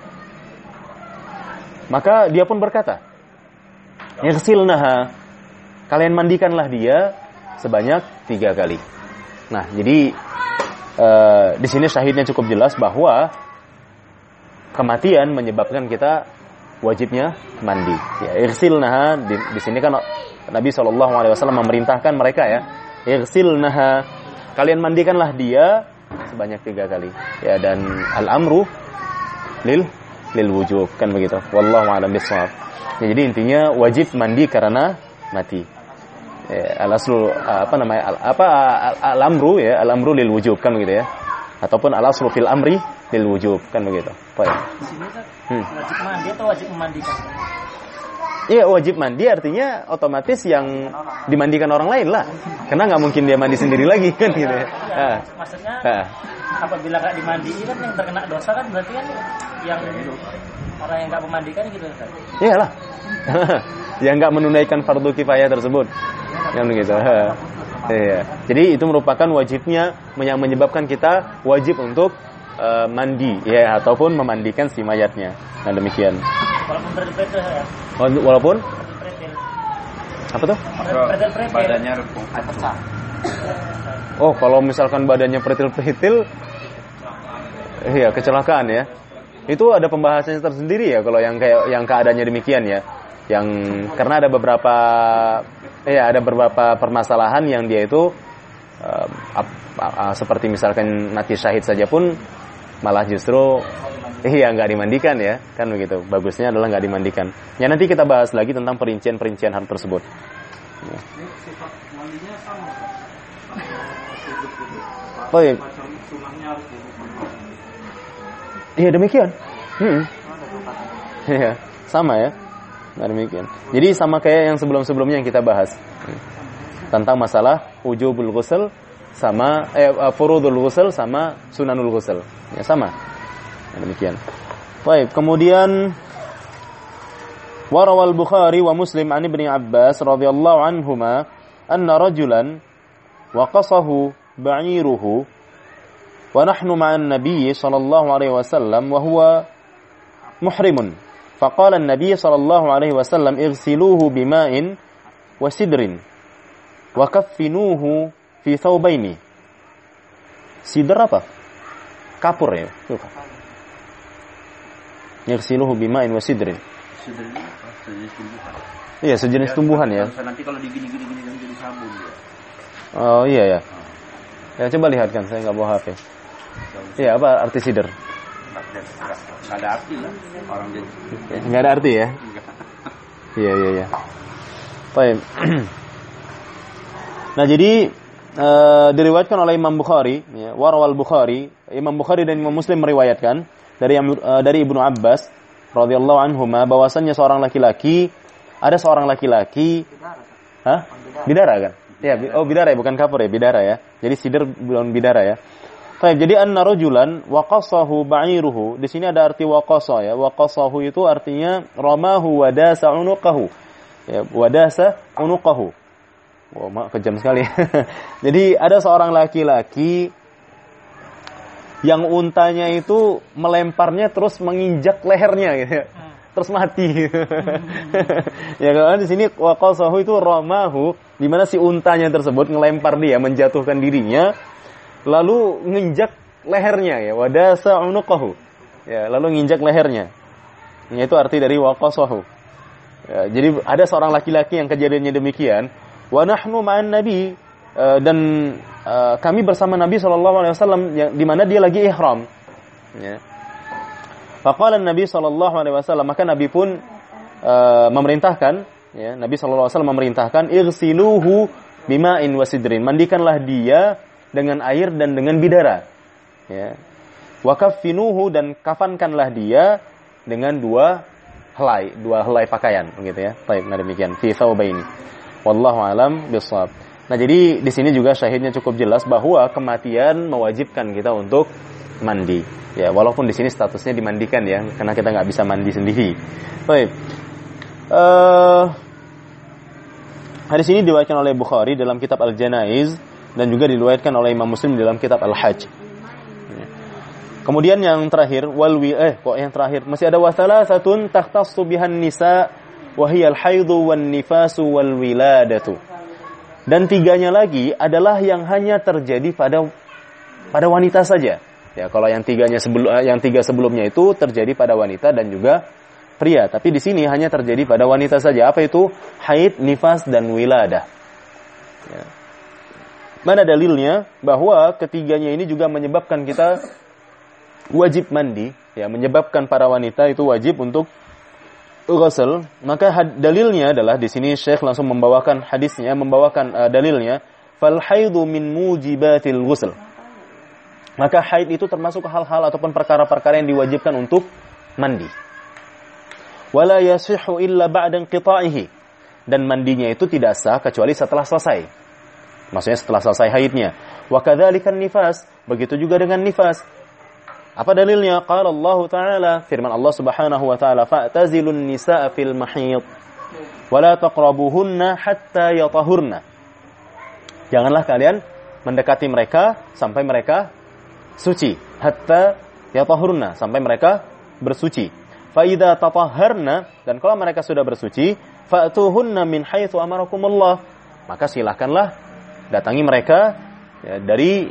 maka dia pun berkata, "Ighsilnaha." Kalian mandikanlah dia sebanyak 3 kali. Nah, jadi di sini syahidnya cukup jelas bahwa kematian menyebabkan kita wajibnya mandi. Ya, ighsilnaha di sini kan Nabi sallallahu alaihi wasallam memerintahkan mereka, ya, ighsilnaha, kalian mandikanlah dia sebanyak 3 kali. Ya, dan al-amru lil wujub, kan begitu. Wallahu a'lam bishawab. Ya, jadi intinya wajib mandi karena mati. Ya, al-aslu al-amru, ya, al-amru lil wujub, kan begitu ya. Ataupun al-aslu fil amri lil wujub, kan begitu. Baik.
Di sini kan wajib mandi atau wajib memandikan?
Iya, wajib mandi artinya otomatis yang dimandikan orang lain lah. Karena nggak mungkin dia mandi sendiri lagi, kan gitu ya.
Maksudnya apabila nggak dimandiin kan yang terkena dosa kan berarti kan yang orang yang nggak memandikan gitu kan?
Iyalah. Yang nggak menunaikan fardu kifayah tersebut. Yang begitu. Iya. Jadi itu merupakan wajibnya yang menyebabkan kita wajib untuk mandi, ya, ataupun memandikan si mayatnya. Nah, demikian.
Walaupun pretil ya.
Walaupun apa tuh?
Badannya repung.
Oh, kalau misalkan badannya pretil-pretil, iya, kecelakaan ya. Itu ada pembahasannya tersendiri ya kalau yang keadaannya demikian ya. Yang karena ada beberapa permasalahan yang dia itu seperti misalkan mati syahid saja pun malah justru nggak dimandikan, ya, kan begitu. Bagusnya adalah nggak dimandikan. Ya, nanti kita bahas lagi tentang perincian hal tersebut. Ya.
Sifat mandinya sama.
Baik. Iya, demikian. Iya, sama ya. Nah, demikian. Jadi sama kayak yang sebelum-sebelumnya yang kita bahas. Tentang masalah wujubul ghusl sama furudul ghusl sama sunanul ghusl. Ya, sama. Nah, demikian. Baik, kemudian warawal Bukhari wa Muslim an Ibnu Abbas radhiyallahu anhuma anna rajulan waqasahu ba'iruhu wa nahnu ma'an nabiy sallallahu alaihi wasallam wa huwa muhrimun. Faqala an-nabiy sallallahu alaihi wasallam ighsiluhu bima'in wa sidrin wa kaffinuhu fi thawbaini. Sidr apa? Kapur ya. Yaghsiluhu bima'in wa sidrin.
Sejenis tumbuhan.
Iya, sejenis tumbuhan ya.
Nanti kalau digini kan jadi sabun dia.
Oh iya ya. Ya, coba lihatkan, saya nggak bawa HP. Iya, apa arti sidr?
Nggak ada arti lah orang jadi.
Nggak ada arti ya? Iya. Baik. Nah, jadi diriwayatkan oleh Imam Bukhari, ya, warawal Bukhari, Imam Bukhari dan Imam Muslim meriwayatkan dari Ibnu Abbas radhiyallahu anhuma bahwasannya ada seorang laki-laki, bidara kan? Ya, bidara ya, bukan kapur ya, bidara ya. Jadi sidr belum bidara ya. Baik, jadi anna rajulan waqasahu ba'iruhu. Di sini ada arti waqasa ya. Waqasahu itu artinya ramahu wadasa unuqahu. Ya, wadasa unuqahu. Mak, kejam sekali. Jadi ada seorang laki-laki yang untanya itu melemparnya terus menginjak lehernya gitu ya. Terus mati. Ya kalau di sini waqasahu itu ramahu, di mana si untanya tersebut ngelempar dia, menjatuhkan dirinya, lalu nginjak lehernya ya, wadasa unuqahu. Ya, lalu nginjak lehernya. Itu arti dari waqasahu. Ya, jadi ada seorang laki-laki yang kejadiannya demikian, wa nahnu ma'an nabi, dan kami bersama Nabi SAW di mana dia lagi ihram. Ya. Faqala Nabi SAW, maka Nabi pun memerintahkan, ya, Nabi SAW memerintahkan, irsiluhu bima'in wasidrin, mandikanlah dia dengan air dan dengan bidara. Ya. Wa kaffinuhu, dan kafankanlah dia dengan dua helai pakaian, begitu ya. Baik, nah demikian fi thawbaini. Wallahu alam bissawab. Nah, jadi di sini juga syahidnya cukup jelas bahwa kematian mewajibkan kita untuk mandi. Ya, walaupun di sini statusnya dimandikan ya, karena kita nggak bisa mandi sendiri. Baik. Hadis ini diriwayatkan oleh Bukhari dalam kitab Al-Janaiz dan juga diriwayatkan oleh Imam Muslim dalam kitab Al-Hajj. Kemudian yang terakhir masih ada wasalasatun takhtassu bihan nisa wa hiya al-haidhu wan nifasu wal wiladatu. Dan tiganya lagi adalah yang hanya terjadi pada wanita saja. Ya, kalau yang tiga sebelumnya itu terjadi pada wanita dan juga pria, tapi di sini hanya terjadi pada wanita saja. Apa itu? Haid, nifas dan wiladah. Ya. Mana dalilnya bahwa ketiganya ini juga menyebabkan kita wajib mandi, ya, menyebabkan para wanita itu wajib untuk ghusl. Maka dalilnya adalah di sini Syekh langsung membawakan dalilnya, fal haidu min mujibatil ghusl. Maka haid itu termasuk hal-hal ataupun perkara-perkara yang diwajibkan untuk mandi. Wala yasihhu illa ba'da inqita'ihi, dan mandinya itu tidak sah kecuali setelah selesai. Maksudnya setelah selesai haidnya. Wa kadzalikan nifas, begitu juga dengan nifas. Apa dalilnya? Qala Allah Ta'ala, firman Allah Subhanahu wa taala, fa'tazilun nisaa fil mahid wa la taqrabuhunna hatta yatahurna. Janganlah kalian mendekati mereka sampai mereka suci, hatta yatahurna, sampai mereka bersuci. Fa idza tatahharna, dan kalau mereka sudah bersuci, fa'tuhunna min haitsu amarakumullah, maka silakanlah datangi mereka ya, dari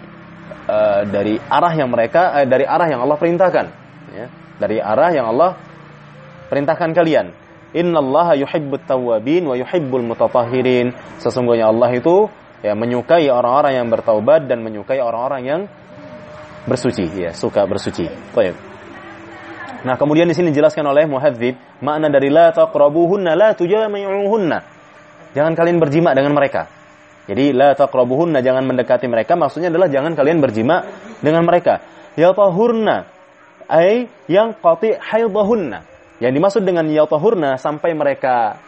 arah yang Allah perintahkan, ya, dari arah yang Allah perintahkan kalian. Innallaha yuhibbut tawwabin wa yuhibbul mutatahhirin. Sesungguhnya Allah itu ya menyukai orang-orang yang bertaubat dan menyukai orang-orang yang bersuci, ya, suka bersuci. Baik. Nah, kemudian di sini dijelaskan oleh muhadzib makna dari la taqrabuhunna la tujami'uhunna. Jangan kalian berjima dengan mereka. Jadi la taqrabuhunna, jangan mendekati mereka, maksudnya adalah jangan kalian berjima dengan mereka. Yatahurna ay yang qati haidahunna. Yang dimaksud dengan yatahurna sampai mereka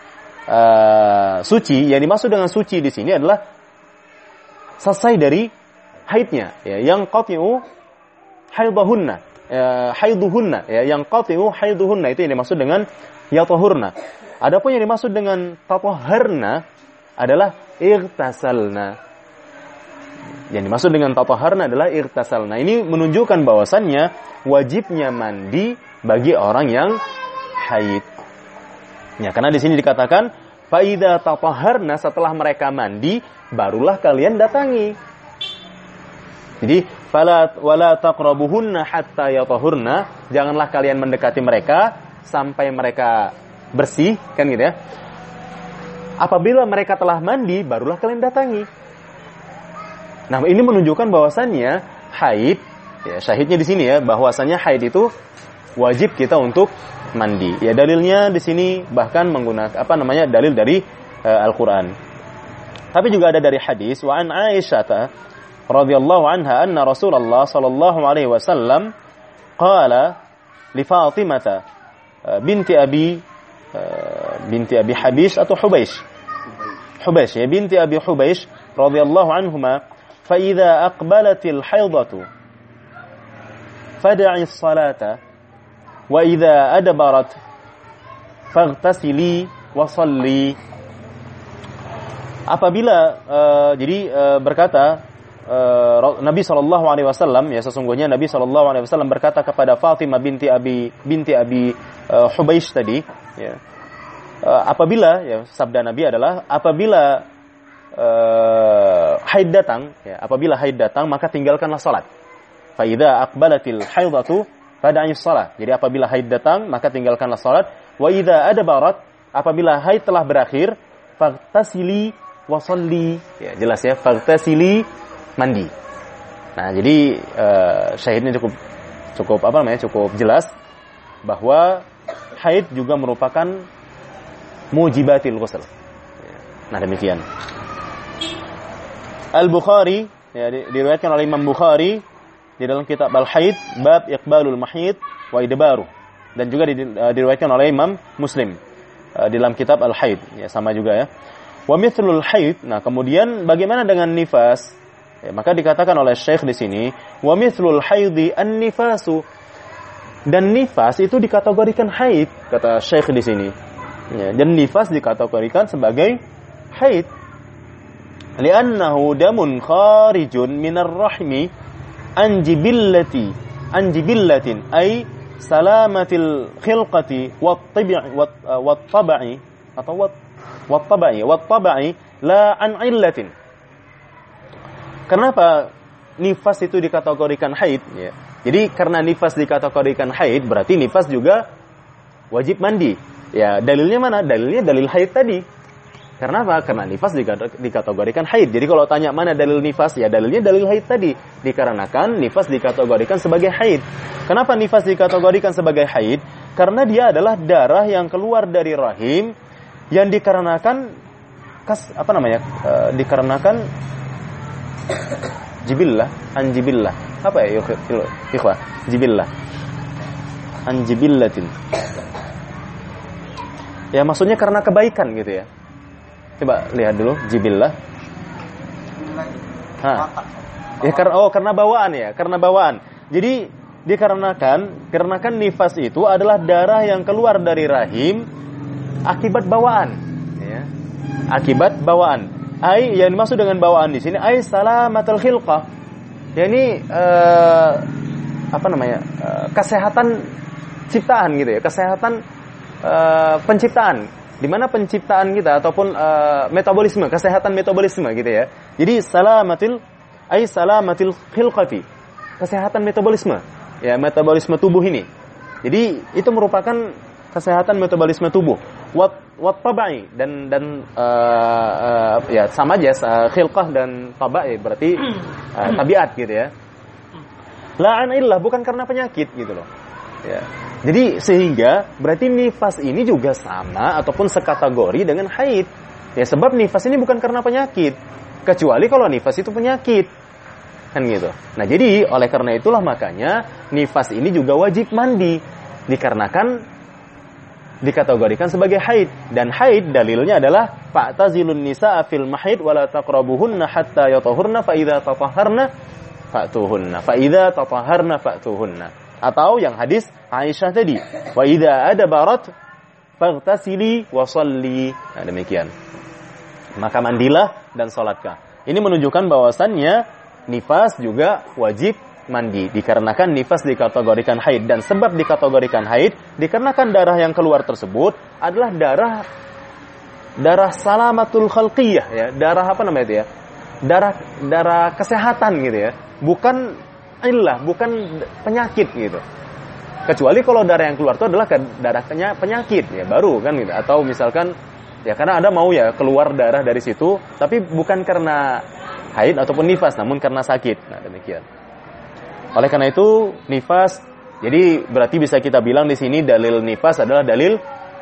suci, yang dimaksud dengan suci di sini adalah selesai dari haidnya, ya, yang qati'u haidahunna, haiduhunna, ya, yang qati'u haiduhunna, itu yang dimaksud dengan yatahurna. Adapun yang dimaksud dengan tatahharna adalah irtasalna. Yang dimaksud dengan tatahharna adalah irtasalna. Ini menunjukkan bahwasannya wajibnya mandi bagi orang yang haid. Ya, karena di sini dikatakan fa idza tatahharna, setelah mereka mandi barulah kalian datangi. Jadi wala taqrabuhunna hatta yatahurna, janganlah kalian mendekati mereka sampai mereka bersih, kan gitu ya. Apabila mereka telah mandi barulah kalian datangi. Nah, ini menunjukkan bahwasannya haid, ya, syahidnya di sini ya, bahwasannya haid itu wajib kita untuk mandi. Ya, dalilnya di sini bahkan menggunakan dalil dari Al-Qur'an. Tapi juga ada dari hadis wa an Aisyah radhiyallahu anha anna Rasulullah sallallahu alaihi wasallam qala li Fatimah binti Abi Habish atau Hubaish ya, binti Abi Hubaish radhiyallahu anhuma, fa idza aqbalatil haidatu fad'i as-salata wa idza adbarat faghtasili wa salli. apabila berkata Nabi SAW, ya sesungguhnya Nabi SAW berkata kepada Fatimah binti Abi Hubaish tadi, ya, apabila, ya, sabda Nabi adalah apabila haid datang, ya, apabila haid datang maka tinggalkanlah salat. Fa idza aqbalatil haidatu fada'is salat. Jadi apabila haid datang maka tinggalkanlah salat. Wa idza adbarat, apabila haid telah berakhir, faghtasili wa shalli. Ya, jelas ya, faghtasili, mandi. Nah, jadi syahidnya cukup jelas bahwa haid juga merupakan mujibatil ghusl. Nah, demikian. Al-Bukhari, ya, diriwayatkan oleh Imam Bukhari di dalam kitab Al-Haid bab iqbalul mahid wa idbaru, dan juga diriwayatkan oleh Imam Muslim di dalam kitab Al-Haid, ya, sama juga ya. Wa mithlul haid. Nah, kemudian bagaimana dengan nifas? Ya, maka dikatakan oleh Syekh di sini, wa mithlul haidi an-nifasu, dan nifas itu dikategorikan haid, kata Syekh di sini. Ya, dan nifas dikategorikan sebagai haid. Li'annahu damun kharijun minar rahmi an jibillatin ay salamatil khilqati wat-tabai la an illatin. Kenapa nifas itu dikategorikan haid? Ya. Jadi karena nifas dikategorikan haid, berarti nifas juga wajib mandi. Ya, dalilnya mana? Dalilnya dalil haid tadi. Karena apa? Karena nifas dikategorikan haid. Jadi kalau tanya mana dalil nifas, ya dalilnya dalil haid tadi. Dikarenakan nifas dikategorikan sebagai haid. Kenapa nifas dikategorikan sebagai haid? Karena dia adalah darah yang keluar dari rahim yang dikarenakan dikarenakan jibillah, anjibillah. Apa ya, ikhwah? Jibillah. Anjibillatin. Ya, maksudnya karena kebaikan gitu ya. Coba lihat dulu jibillah. Ya, karena bawaan ya, karena bawaan. Jadi dikarenakan nifas itu adalah darah yang keluar dari rahim akibat bawaan, ya. Akibat bawaan. Yang dimaksud dengan bawaan di sini salamatul khilqah. Ya, ini kesehatan ciptaan gitu ya, kesehatan penciptaan. Di mana penciptaan kita ataupun metabolisme, kesehatan metabolisme gitu ya. Jadi salamatil khilqati, kesehatan metabolisme. Ya, metabolisme tubuh ini. Jadi itu merupakan kesehatan metabolisme tubuh. Wat tabai, dan ya sama aja, khilqah dan tabai berarti tabiat gitu ya. La an illah, bukan karena penyakit gitu loh. Ya. Jadi sehingga berarti nifas ini juga sama ataupun sekategori dengan haid. Ya, sebab nifas ini bukan karena penyakit, kecuali kalau nifas itu penyakit. Kan gitu. Nah, jadi oleh karena itulah makanya nifas ini juga wajib mandi, dikarenakan dikategorikan sebagai haid. Dan haid dalilnya adalah fa'tazilun nisaa fil mahid wala taqrabuhunna hatta yatahurna fa idza tatahharna fa'tuhunna. Atau yang hadis Aisyah tadi, wa idza adbarat faghtasili wa shalli. Nah, demikian. Maka mandilah dan salatlah. Ini menunjukkan bahwasannya nifas juga wajib mandi, dikarenakan nifas dikategorikan haid. Dan sebab dikategorikan haid dikarenakan darah yang keluar tersebut adalah darah salamatul khalqiyah, ya, darah itu ya, darah kesehatan gitu ya, bukan illah, bukan penyakit gitu. Kecuali kalau darah yang keluar itu adalah darah penyakit, ya baru kan gitu. Atau misalkan ya karena ada mau ya keluar darah dari situ, tapi bukan karena haid ataupun nifas, namun karena sakit. Nah, demikian. Oleh karena itu nifas, jadi berarti bisa kita bilang di sini dalil nifas adalah dalil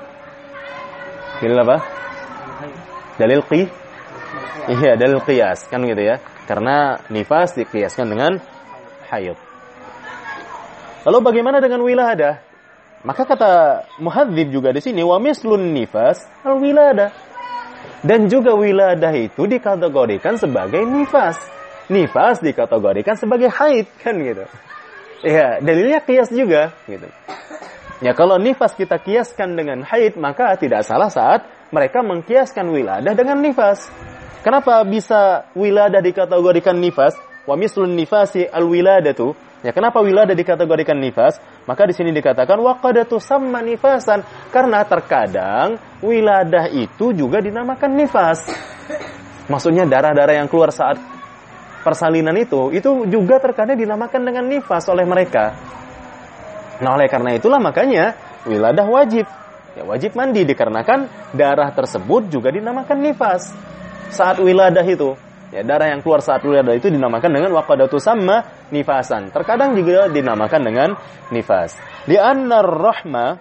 apa? Dalil qiyas kan gitu ya. Karena nifas diqiyaskan dengan haid. Lalu bagaimana dengan wiladah? Maka kata muhadzib juga di sini wa mislun nifas al wiladah. Dan juga wiladah itu dikategorikan sebagai nifas. Nifas dikategorikan sebagai haid kan gitu. Ya, dalilnya qiyas juga gitu. Ya kalau nifas kita kiaskan dengan haid, maka tidak salah saat mereka mengkiaskan wiladah dengan nifas. Kenapa bisa wiladah dikategorikan nifas? Wa mislun nifasi al-wiladatu. Ya kenapa wiladah dikategorikan nifas? Maka di sini dikatakan waqadatu samma nifasan, karena terkadang wiladah itu juga dinamakan nifas. Maksudnya darah-darah yang keluar saat persalinan itu juga terkadang dinamakan dengan nifas oleh mereka. Nah, oleh karena itulah makanya wiladah wajib. Ya, wajib mandi dikarenakan darah tersebut juga dinamakan nifas. Saat wiladah itu, ya darah yang keluar saat wiladah itu dinamakan dengan waqadatu samma nifasan. Terkadang juga dinamakan dengan nifas. Li'anna ar-rahma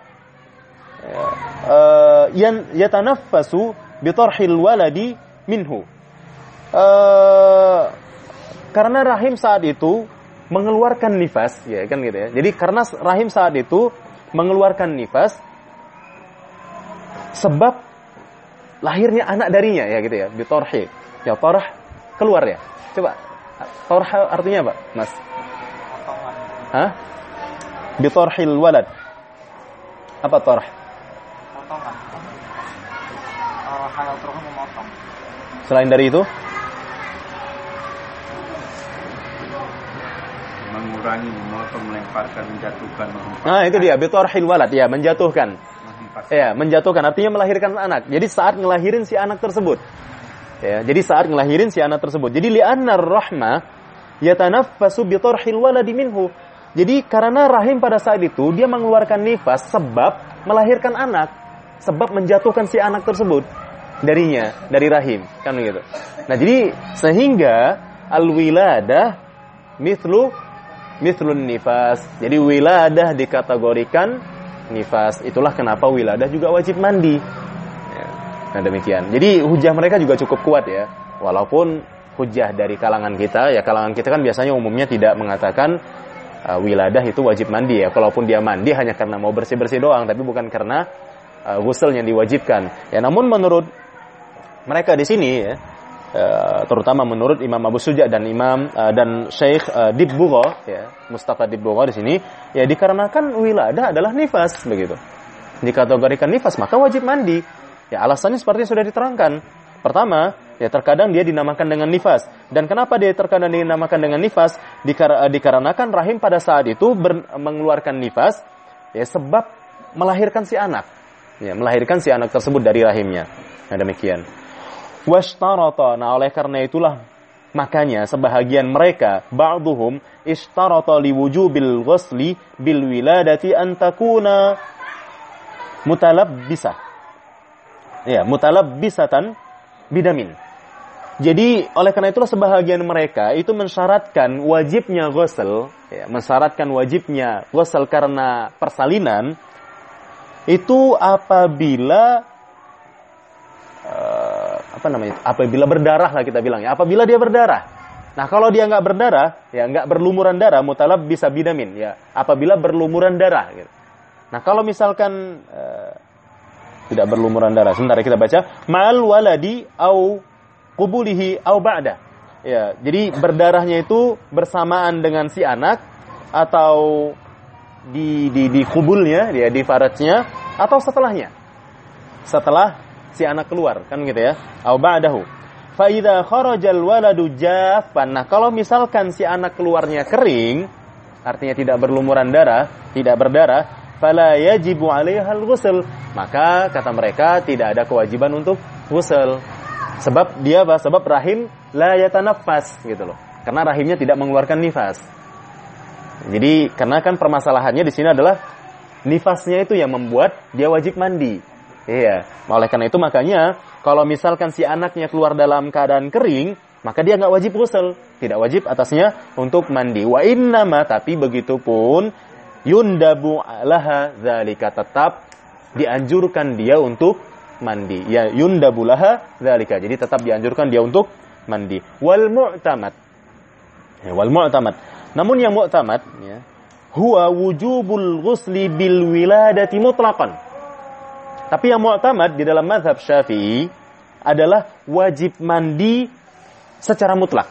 yatanaffasu bi tarhil waladi minhu. Karena rahim saat itu mengeluarkan nifas, ya kan gitu ya. Jadi karena rahim saat itu mengeluarkan nifas sebab lahirnya anak darinya, ya gitu ya, bitorhi. Ya torah keluar ya. Coba torah artinya apa, Mas?
Potongan.
Hah? Bitorhil walad. Apa torah?
Potongan. Halal terus memotong.
Selain dari itu?
Mengurangi, memotong, melemparkan, menjatuhkan,
Nah, itu dia, bitorhil walad, ya, menjatuhkan. Ya, menjatuhkan artinya melahirkan anak. Jadi saat ngelahirin si anak tersebut. Ya, jadi saat ngelahirin si anak tersebut. Jadi li'anna ar-rahma yatanaffasu bi tarhil waladi minhu. Jadi karena rahim pada saat itu dia mengeluarkan nifas sebab melahirkan anak, sebab menjatuhkan si anak tersebut darinya, dari rahim, kan begitu. Nah, jadi sehingga al-wiladah mithlun nifas. Jadi wiladah dikategorikan nifas. Itulah kenapa wiladah juga wajib mandi. Ya. Nah, demikian. Jadi hujah mereka juga cukup kuat ya. Walaupun hujah dari kalangan kita, ya kalangan kita kan biasanya umumnya tidak mengatakan wiladah itu wajib mandi ya. Kalaupun dia mandi hanya karena mau bersih-bersih doang, tapi bukan karena ghusl yang diwajibkan. Ya, namun menurut mereka di sini ya, terutama menurut Imam Abu Suja dan dan Syekh Dibbugha, ya, Mustafa Dibbugha di sini, ya dikarenakan wiladah adalah nifas begitu. Dikategorikan nifas maka wajib mandi. Ya, alasannya seperti yang sudah diterangkan. Pertama, ya terkadang dia dinamakan dengan nifas. Dan kenapa dia terkadang dinamakan dengan nifas? Dikarenakan rahim pada saat itu mengeluarkan nifas, ya sebab melahirkan si anak. Ya, melahirkan si anak tersebut dari rahimnya. Nah, demikian. Washtarata, nah oleh karena itulah makanya sebahagian mereka ba'duhum ishtarata liwujubil ghusli bil wiladati an takuna mutalabbisah. Ya, mutalabbisatan bidamin. Jadi oleh karena itulah sebahagian mereka itu mensyaratkan wajibnya ghusl, ya, mensyaratkan wajibnya ghusl karena persalinan itu apabila apabila berdarah lah kita bilang ya, apabila dia berdarah. Nah, kalau dia nggak berdarah, ya nggak berlumuran darah, mutalab bisa bidamin, ya apabila berlumuran darah. Gitu. Nah, kalau misalkan tidak berlumuran darah, sebentar kita baca, ma'al waladi au qubulihi au ba'da. Ya, jadi berdarahnya itu bersamaan dengan si anak atau di kubulnya, dia di farajnya atau setelahnya. Setelah si anak keluar, kan gitu ya. Au ba'dahu. Fa idza kharajal waladu jaffan. Nah, kalau misalkan si anak keluarnya kering, artinya tidak berlumuran darah, tidak berdarah, fala yajibu 'alaihal ghusl. Maka kata mereka tidak ada kewajiban untuk ghusl. Sebab dia apa? Sebab rahim la yatanaffas gitu loh. Karena rahimnya tidak mengeluarkan nifas. Jadi, karena kan permasalahannya di sini adalah nifasnya itu yang membuat dia wajib mandi. Iya, oleh karena itu makanya kalau misalkan si anaknya keluar dalam keadaan kering, maka dia nggak wajib ghusl, tidak wajib atasnya untuk mandi. Wa innama, tapi begitu pun yundabu laha dzalika, tetap dianjurkan dia untuk mandi. Ya, yundabu laha dzalika. Jadi tetap dianjurkan dia untuk mandi. Wal mu'tamad. Ya, wal mu'tamad. Namun yang mu'tamad ya, huwa wujubul ghusli bil wiladati mutlaqan. Tapi yang mu'tamad di dalam mazhab Syafi'i adalah wajib mandi secara mutlak.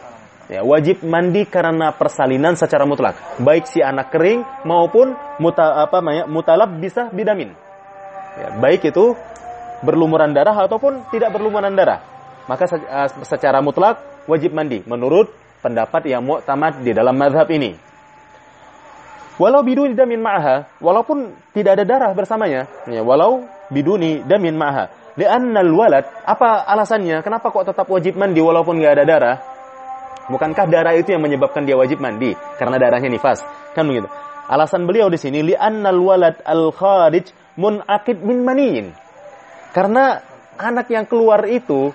Ya, wajib mandi karena persalinan secara mutlak. Baik si anak kering maupun mutalab bisa bidamin. Ya, baik itu berlumuran darah ataupun tidak berlumuran darah. Maka secara mutlak wajib mandi menurut pendapat yang mu'tamad di dalam mazhab ini. Walau biduni damin ma'aha, walaupun tidak ada darah bersamanya. Ya, walau biduni damin ma'aha. Li'annal walad, apa alasannya? Kenapa kok tetap wajib mandi walaupun nggak ada darah? Bukankah darah itu yang menyebabkan dia wajib mandi? Karena darahnya nifas. Kan begitu. Alasan beliau di sini, li'annal walad al-kharij mun'aqid min maniyin. Karena anak yang keluar itu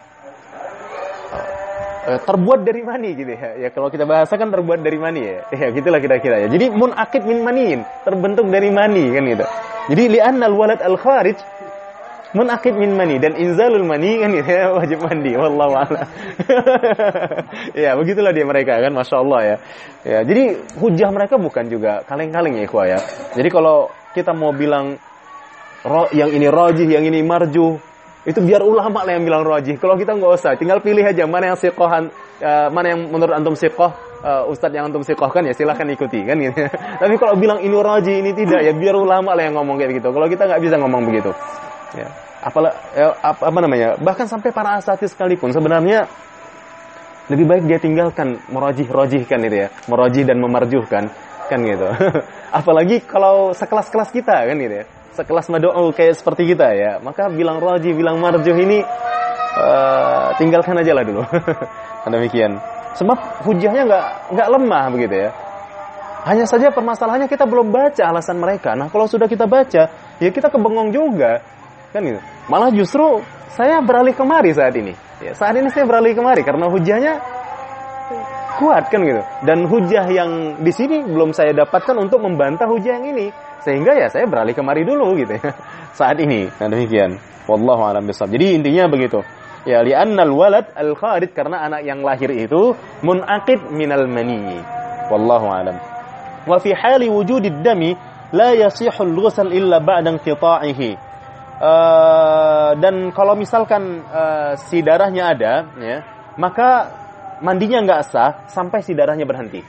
terbuat dari mani gitu ya. Ya kalau kita bahasakan terbuat dari mani ya. Ya gitulah kira-kira ya. Jadi mun'aqid min maniyin, terbentuk dari mani kan gitu. Jadi li'annal walad al-kharij mun'aqid min mani, dan inzalul mani kan gitu ya, wajib mandi. Wallahu a'lam. Ya, begitulah dia mereka kan, Masya Allah ya. Ya, jadi hujah mereka bukan juga kaleng-kaleng ya ikhwah ya. Jadi kalau kita mau bilang yang ini rajih, yang ini marjuh, itu biar ulama lah yang bilang rajih. Kalau kita nggak usah, tinggal pilih aja mana yang siqohan, mana yang menurut antum siqoh, ustadz yang antum siqohkan ya silahkan ikuti kan gitu. Tapi kalau bilang ini rajih, ini tidak, ya biar ulama lah yang ngomong kayak begitu. Kalau kita nggak bisa ngomong begitu. Ya, apa namanya? Bahkan sampai para asatidz sekalipun sebenarnya lebih baik dia tinggalkan merajih-rajihkan itu ya, merajih dan memarjuhkan kan gitu. Apalagi kalau sekelas-kelas kita kan gitu ya, sekelas mad'u kayak seperti kita ya, maka bilang rajih, bilang marjuh ini tinggalkan aja lah dulu. Demikian. Sebab hujahnya nggak lemah begitu ya. Hanya saja permasalahannya kita belum baca alasan mereka. Nah kalau sudah kita baca, ya kita kebengong juga. Kan gitu. Malah justru saya beralih kemari saat ini. Ya, saat ini saya beralih kemari karena hujahnya kuat kan gitu. Dan hujah yang di sini belum saya dapatkan untuk membantah hujah yang ini. Sehingga ya saya beralih kemari dulu gitu ya. Saat ini. Nah demikian. Wallahu a'lam bishawab. Jadi intinya begitu. Ya li'annal walad al-kharid, karena anak yang lahir itu mun'aqid minal mani. Wallahu a'lam. Wa fi hali wujudid dami la yasihul ghusl illa ba'da inqita'ihi. Dan kalau misalkan si darahnya ada ya, maka mandinya nggak sah sampai si darahnya berhenti.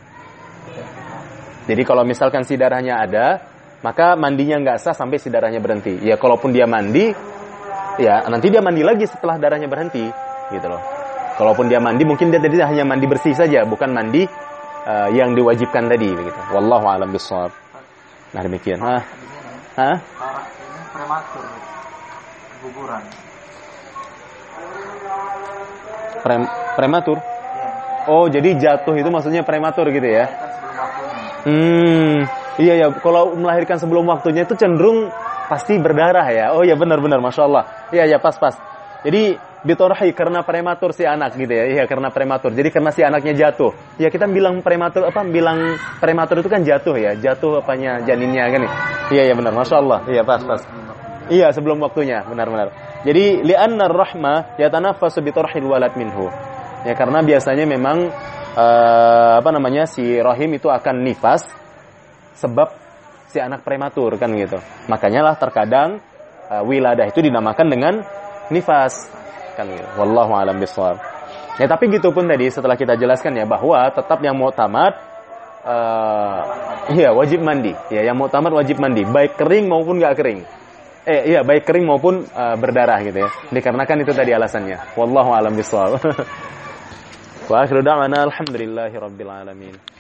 Jadi kalau misalkan si darahnya ada, maka mandinya nggak sah sampai si darahnya berhenti. Ya kalaupun dia mandi, ya nanti dia mandi lagi setelah darahnya berhenti gitu loh. Kalaupun dia mandi, mungkin dia tadi hanya mandi bersih saja, bukan mandi yang diwajibkan tadi begitu. Wallahu a'lam bishawab. Nah demikian.
Prematur guguran.
Prematur? Ya. Oh, jadi jatuh itu maksudnya prematur gitu ya? Iya ya, kalau melahirkan sebelum waktunya itu cenderung pasti berdarah ya. Oh ya benar-benar, Masya Allah. Iya ya, pas. Jadi bitorhi karena prematur si anak gitu ya. Iya karena prematur. Jadi karena si anaknya jatuh. Ya kita bilang prematur bilang prematur itu kan jatuh ya. Jatuh apanya janinnya kan. Iya benar, Masya Allah. Iya pas. Iya sebelum waktunya, benar-benar. Jadi li'anna ar-rahma yatanaffasu bi tarhil walad minhu. Ya karena biasanya memang si rahim itu akan nifas sebab si anak prematur kan gitu. Makanya lah terkadang wiladah itu dinamakan dengan nifas kan gitu. Wallahu a'lam bishawab. Ya tapi gitu pun tadi setelah kita jelaskan ya bahwa tetap yang mu'tamad wajib mandi. Ya yang mu'tamad wajib mandi, baik kering maupun enggak kering. Baik kering maupun berdarah gitu ya. Dikarenakan itu tadi alasannya. Wallahu a'lam bishawab. Wa akhiru da'wana alhamdulillahi rabbil alamin.